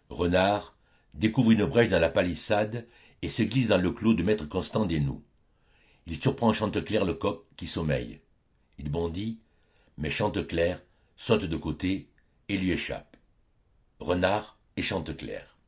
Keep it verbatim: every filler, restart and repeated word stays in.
Renard découvre une brèche dans la palissade et se glisse dans le clos de maître Constant Desnoux. Il surprend Chanteclair le coq qui sommeille. Il bondit, mais Chanteclair saute de côté et lui échappe. Renard et Chanteclair.